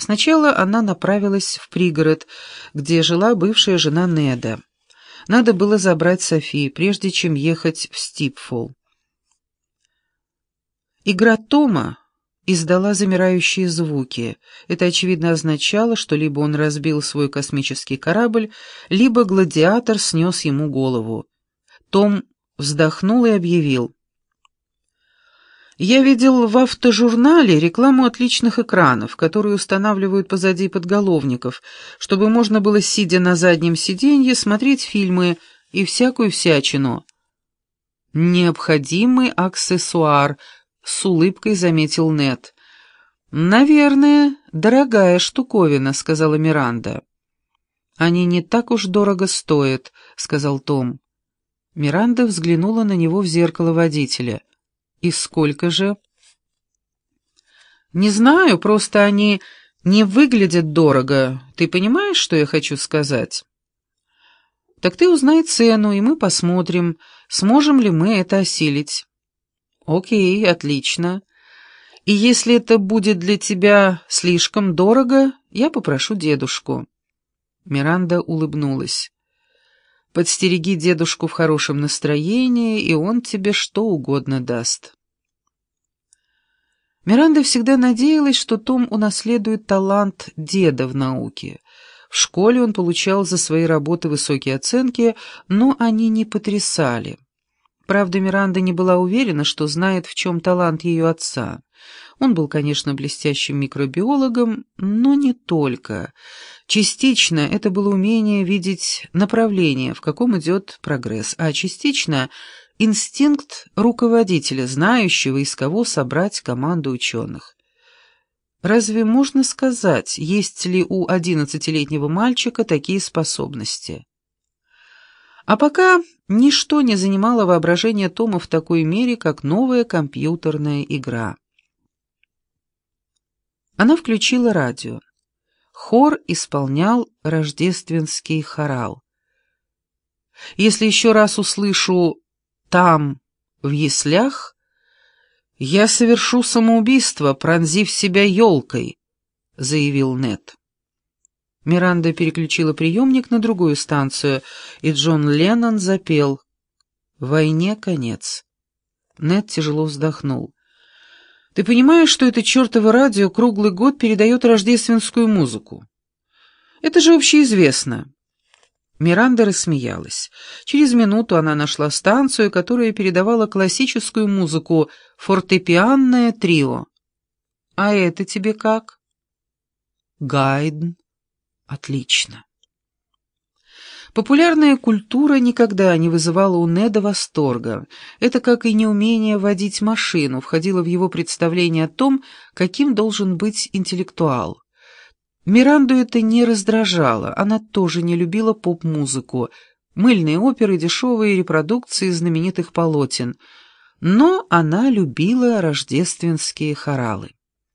Сначала она направилась в пригород, где жила бывшая жена Неда. Надо было забрать Софи, прежде чем ехать в Стипфол. Игра Тома издала замирающие звуки. Это, очевидно, означало, что либо он разбил свой космический корабль, либо гладиатор снес ему голову. Том вздохнул и объявил: «Я видел в автожурнале рекламу отличных экранов, которые устанавливают позади подголовников, чтобы можно было, сидя на заднем сиденье, смотреть фильмы и всякую всячину». «Необходимый аксессуар», — с улыбкой заметил Нед. «Наверное, дорогая штуковина», — сказала Миранда. «Они не так уж дорого стоят», — сказал Том. Миранда взглянула на него в зеркало водителя. «И сколько же?» «Не знаю, просто они не выглядят дорого. Ты понимаешь, что я хочу сказать?» «Так ты узнай цену, и мы посмотрим, сможем ли мы это осилить». «Окей, отлично. И если это будет для тебя слишком дорого, я попрошу дедушку». Миранда улыбнулась. «Подстереги дедушку в хорошем настроении, и он тебе что угодно даст». Миранда всегда надеялась, что Том унаследует талант деда в науке. В школе он получал за свои работы высокие оценки, но они не потрясали. Правда, Миранда не была уверена, что знает, в чем талант ее отца. Он был, конечно, блестящим микробиологом, но не только. Частично это было умение видеть направление, в каком идет прогресс, а частично — инстинкт руководителя, знающего, из кого собрать команду ученых. Разве можно сказать, есть ли у 11-летнего мальчика такие способности? А пока ничто не занимало воображение Тома в такой мере, как новая компьютерная игра. Она включила радио. Хор исполнял рождественский хорал. «Если еще раз услышу «там, в яслях», я совершу самоубийство, пронзив себя елкой», — заявил Нед. Миранда переключила приемник на другую станцию, и Джон Леннон запел «Войне конец». Нед тяжело вздохнул. «Ты понимаешь, что это чертово радио круглый год передает рождественскую музыку? Это же общеизвестно». Миранда рассмеялась. Через минуту она нашла станцию, которая передавала классическую музыку, фортепианное трио. «А это тебе как?» «Гайдн». «Отлично». Популярная культура никогда не вызывала у Неда восторга. Это, как и неумение водить машину, входило в его представление о том, каким должен быть интеллектуал. Миранду это не раздражало, она тоже не любила поп-музыку, мыльные оперы, дешевые репродукции знаменитых полотен, но она любила рождественские хоралы.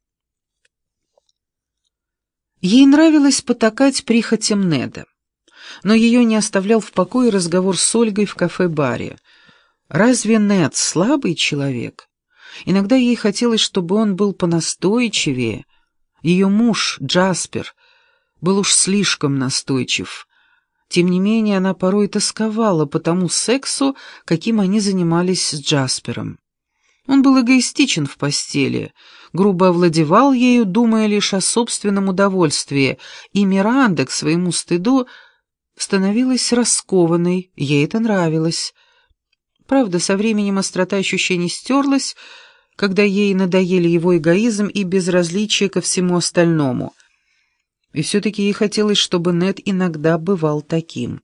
Ей нравилось потакать прихотям Неда, но ее не оставлял в покое разговор с Ольгой в кафе-баре. Разве Нед слабый человек? Иногда ей хотелось, чтобы он был понастойчивее. Ее муж, Джаспер, был уж слишком настойчив. Тем не менее, она порой тосковала по тому сексу, каким они занимались с Джаспером. Он был эгоистичен в постели, грубо овладевал ею, думая лишь о собственном удовольствии, и Миранда, к своему стыду, становилась раскованной, ей это нравилось. Правда, со временем острота ощущений стерлась, когда ей надоели его эгоизм и безразличие ко всему остальному. И все-таки ей хотелось, чтобы Нед иногда бывал таким.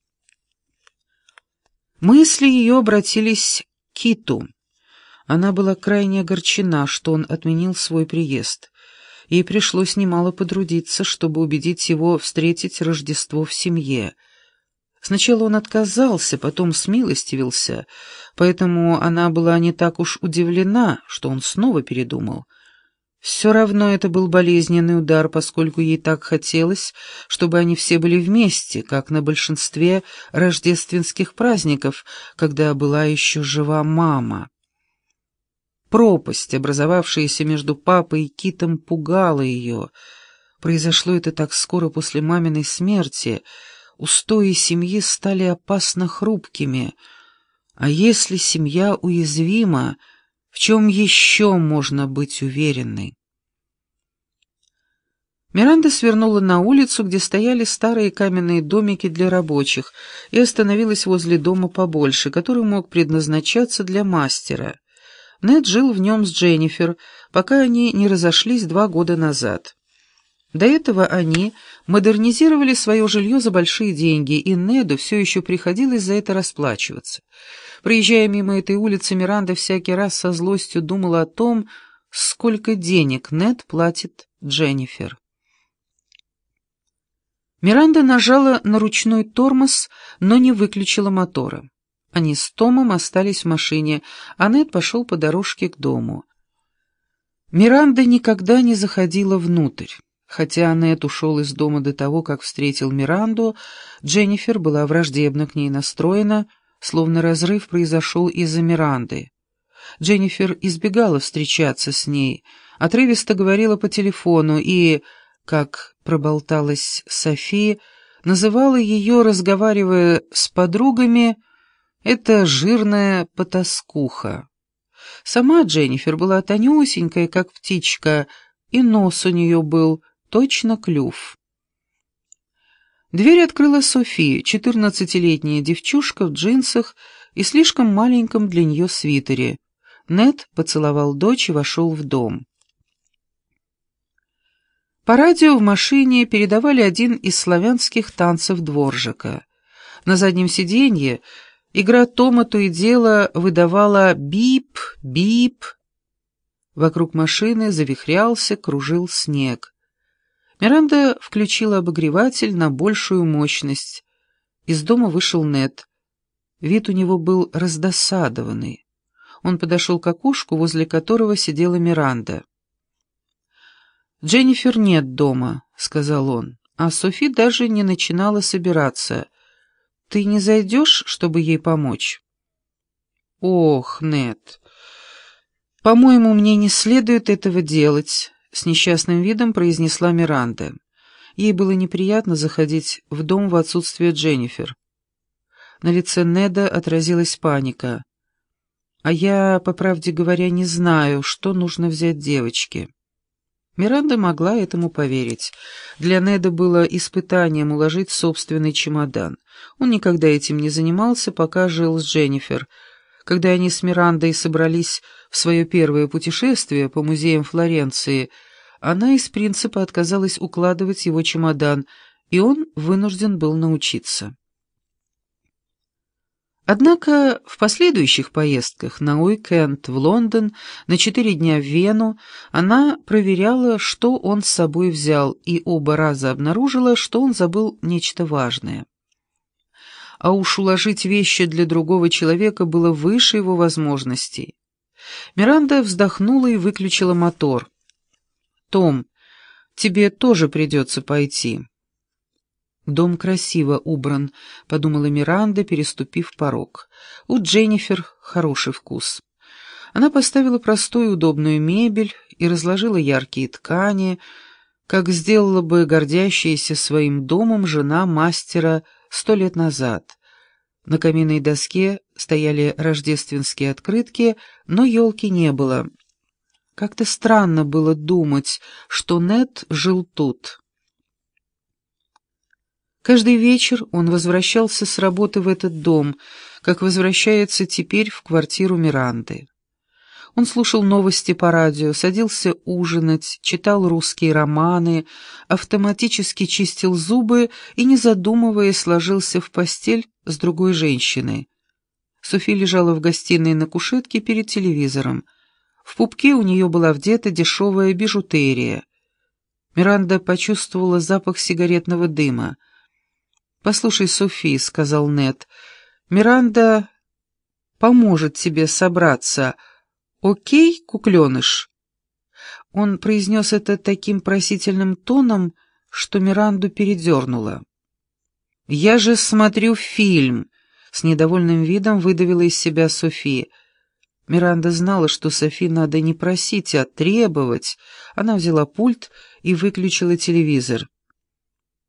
Мысли ее обратились к Киту. Она была крайне огорчена, что он отменил свой приезд. Ей пришлось немало потрудиться, чтобы убедить его встретить Рождество в семье. Сначала он отказался, потом смилостивился, поэтому она была не так уж удивлена, что он снова передумал. Все равно это был болезненный удар, поскольку ей так хотелось, чтобы они все были вместе, как на большинстве рождественских праздников, когда была еще жива мама. Пропасть, образовавшаяся между папой и Китом, пугала ее. Произошло это так скоро после маминой смерти. Устои семьи стали опасно хрупкими. А если семья уязвима, в чем еще можно быть уверенной? Миранда свернула на улицу, где стояли старые каменные домики для рабочих, и остановилась возле дома побольше, который мог предназначаться для мастера. Нед жил в нем с Дженнифер, пока они не разошлись 2 года назад. До этого они модернизировали свое жилье за большие деньги, и Неду все еще приходилось за это расплачиваться. Проезжая мимо этой улицы, Миранда всякий раз со злостью думала о том, сколько денег Нед платит Дженнифер. Миранда нажала на ручной тормоз, но не выключила мотора. Они с Томом остались в машине, а Нед пошел по дорожке к дому. Миранда никогда не заходила внутрь. Хотя Нед ушел из дома до того, как встретил Миранду, Дженнифер была враждебно к ней настроена, словно разрыв произошел из-за Миранды. Дженнифер избегала встречаться с ней, отрывисто говорила по телефону и, как проболталась Софи, называла ее, разговаривая с подругами, «это жирная потаскуха». Сама Дженнифер была тонюсенькая, как птичка, и нос у нее был точно клюв. Дверь открыла Софи, 14-летняя девчушка в джинсах и слишком маленьком для нее свитере. Нед поцеловал дочь и вошел в дом. По радио в машине передавали один из славянских танцев Дворжака. На заднем сиденье игра Тома то и дело выдавала «бип, бип». Вокруг машины завихрялся, кружил снег. Миранда включила обогреватель на большую мощность. Из дома вышел Нед. Вид у него был раздосадованный. Он подошел к окошку, возле которого сидела Миранда. «Дженнифер нет дома», — сказал он, а Софи даже не начинала собираться. «Ты не зайдешь, чтобы ей помочь?» «Ох, Нед, по-моему, мне не следует этого делать», — с несчастным видом произнесла Миранда. Ей было неприятно заходить в дом в отсутствие Дженнифер. На лице Неда отразилась паника. «А я, по правде говоря, не знаю, что нужно взять девочке». Миранда могла этому поверить. Для Неда было испытанием уложить собственный чемодан. Он никогда этим не занимался, пока жил с Дженнифер. Когда они с Мирандой собрались в свое первое путешествие по музеям Флоренции, она из принципа отказалась укладывать его чемодан, и он вынужден был научиться. Однако в последующих поездках на уикенд в Лондон, на 4 дня в Вену, она проверяла, что он с собой взял, и оба раза обнаружила, что он забыл нечто важное. А уж уложить вещи для другого человека было выше его возможностей. Миранда вздохнула и выключила мотор. «Том, тебе тоже придется пойти». «Дом красиво убран», — подумала Миранда, переступив порог. «У Дженнифер хороший вкус». Она поставила простую удобную мебель и разложила яркие ткани, как сделала бы гордящаяся своим домом жена мастера 100 лет назад. На каминной доске стояли рождественские открытки, но елки не было. Как-то странно было думать, что Нед жил тут. Каждый вечер он возвращался с работы в этот дом, как возвращается теперь в квартиру Миранды. Он слушал новости по радио, садился ужинать, читал русские романы, автоматически чистил зубы и, не задумываясь, ложился в постель с другой женщиной. Софи лежала в гостиной на кушетке перед телевизором. В пупке у нее была вдета дешевая бижутерия. Миранда почувствовала запах сигаретного дыма. «Послушай, Софи», — сказал Нед, — «Миранда поможет тебе собраться. Окей, кукленыш?» Он произнес это таким просительным тоном, что Миранду передернуло. «Я же смотрю фильм», — с недовольным видом выдавила из себя Софи. Миранда знала, что Софи надо не просить, а требовать. Она взяла пульт и выключила телевизор.